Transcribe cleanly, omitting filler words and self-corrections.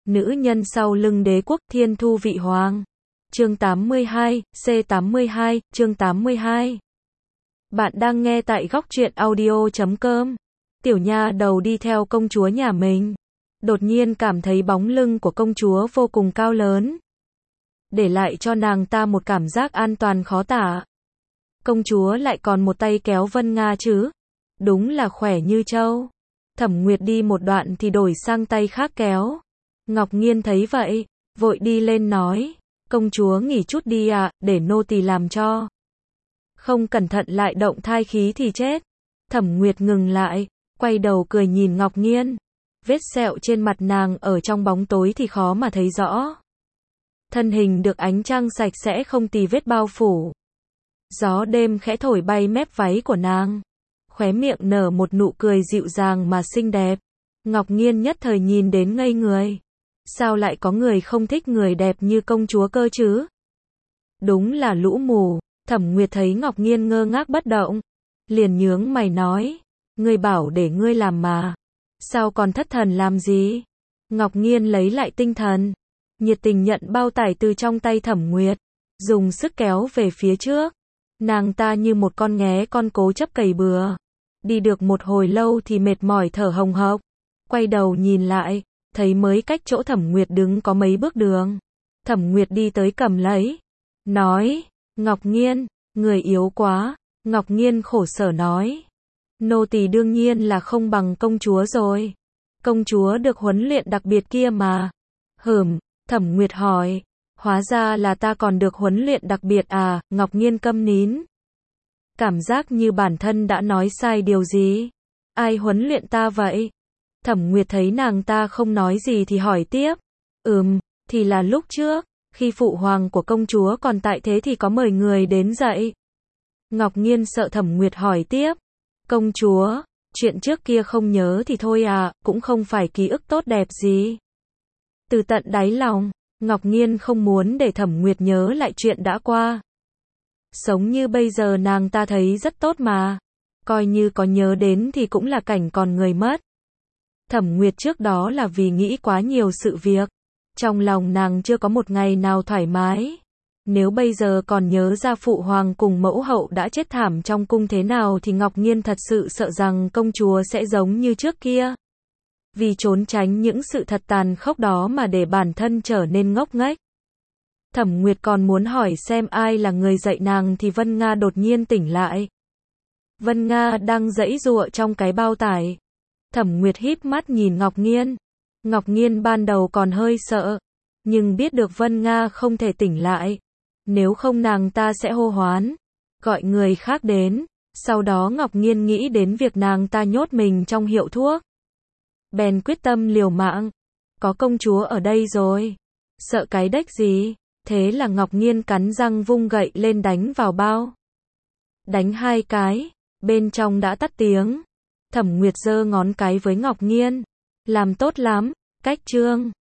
nữ nhân sau lưng đế quốc Thiên Thu Vị Hoàng. Chương 82, C82, chương 82. Bạn đang nghe tại góc truyện audio.com. Tiểu nha đầu đi theo công chúa nhà mình. Đột nhiên cảm thấy bóng lưng của công chúa vô cùng cao lớn. Để lại cho nàng ta một cảm giác an toàn khó tả. Công chúa lại còn một tay kéo Vân Nga chứ. Đúng là khỏe như trâu. Thẩm Nguyệt đi một đoạn thì đổi sang tay khác kéo. Ngọc Nghiên thấy vậy, vội đi lên nói. Công chúa nghỉ chút đi ạ, để nô tỳ làm cho. Không cẩn thận lại động thai khí thì chết. Thẩm Nguyệt ngừng lại, quay đầu cười nhìn Ngọc Nghiên. Vết sẹo trên mặt nàng ở trong bóng tối thì khó mà thấy rõ. Thân hình được ánh trăng sạch sẽ không tì vết bao phủ. Gió đêm khẽ thổi bay mép váy của nàng. Khóe miệng nở một nụ cười dịu dàng mà xinh đẹp. Ngọc Nghiên nhất thời nhìn đến ngây người. Sao lại có người không thích người đẹp như công chúa cơ chứ? Đúng là lũ mù. Thẩm Nguyệt thấy Ngọc Nghiên ngơ ngác bất động, liền nhướng mày nói, ngươi bảo để ngươi làm mà, sao còn thất thần làm gì? Ngọc Nghiên lấy lại tinh thần, nhiệt tình nhận bao tải từ trong tay Thẩm Nguyệt, dùng sức kéo về phía trước. Nàng ta như một con nghé con cố chấp cày bừa. Đi được một hồi lâu thì mệt mỏi thở hồng hộc, quay đầu nhìn lại, thấy mới cách chỗ Thẩm Nguyệt đứng có mấy bước đường. Thẩm Nguyệt đi tới cầm lấy, nói, Ngọc Nghiên, người yếu quá. Ngọc Nghiên khổ sở nói, nô tỳ đương nhiên là không bằng công chúa rồi. Công chúa được huấn luyện đặc biệt kia mà. Thẩm Nguyệt hỏi, hóa ra là ta còn được huấn luyện đặc biệt à? Ngọc Nghiên câm nín. Cảm giác như bản thân đã nói sai điều gì. Ai huấn luyện ta vậy? Thẩm Nguyệt thấy nàng ta không nói gì thì hỏi tiếp. Thì là lúc trước, khi phụ hoàng của công chúa còn tại thế thì có mời người đến dạy. Ngọc Nghiên sợ Thẩm Nguyệt hỏi tiếp. Công chúa, chuyện trước kia không nhớ thì thôi à, cũng không phải ký ức tốt đẹp gì. Từ tận đáy lòng, Ngọc Nghiên không muốn để Thẩm Nguyệt nhớ lại chuyện đã qua. Sống như bây giờ nàng ta thấy rất tốt mà. Coi như có nhớ đến thì cũng là cảnh còn người mất. Thẩm Nguyệt trước đó là vì nghĩ quá nhiều sự việc. Trong lòng nàng chưa có một ngày nào thoải mái. Nếu bây giờ còn nhớ ra phụ hoàng cùng mẫu hậu đã chết thảm trong cung thế nào thì Ngọc Nghiên thật sự sợ rằng công chúa sẽ giống như trước kia. Vì trốn tránh những sự thật tàn khốc đó mà để bản thân trở nên ngốc nghếch. Thẩm Nguyệt còn muốn hỏi xem ai là người dạy nàng thì Vân Nga đột nhiên tỉnh lại. Vân Nga đang giãy giụa trong cái bao tải. Thẩm Nguyệt híp mắt nhìn Ngọc Nghiên. Ngọc Nghiên ban đầu còn hơi sợ, nhưng biết được Vân Nga không thể tỉnh lại. Nếu không nàng ta sẽ hô hoán, gọi người khác đến. Sau đó Ngọc Nghiên nghĩ đến việc nàng ta nhốt mình trong hiệu thuốc. Bèn quyết tâm liều mạng. Có công chúa ở đây rồi. Sợ cái đếch gì? Thế là Ngọc Nghiên cắn răng vung gậy lên đánh vào bao. Đánh 2 cái, bên trong đã tắt tiếng. Thẩm Nguyệt giơ ngón cái với Ngọc Nghiên. Làm tốt lắm, cách chương.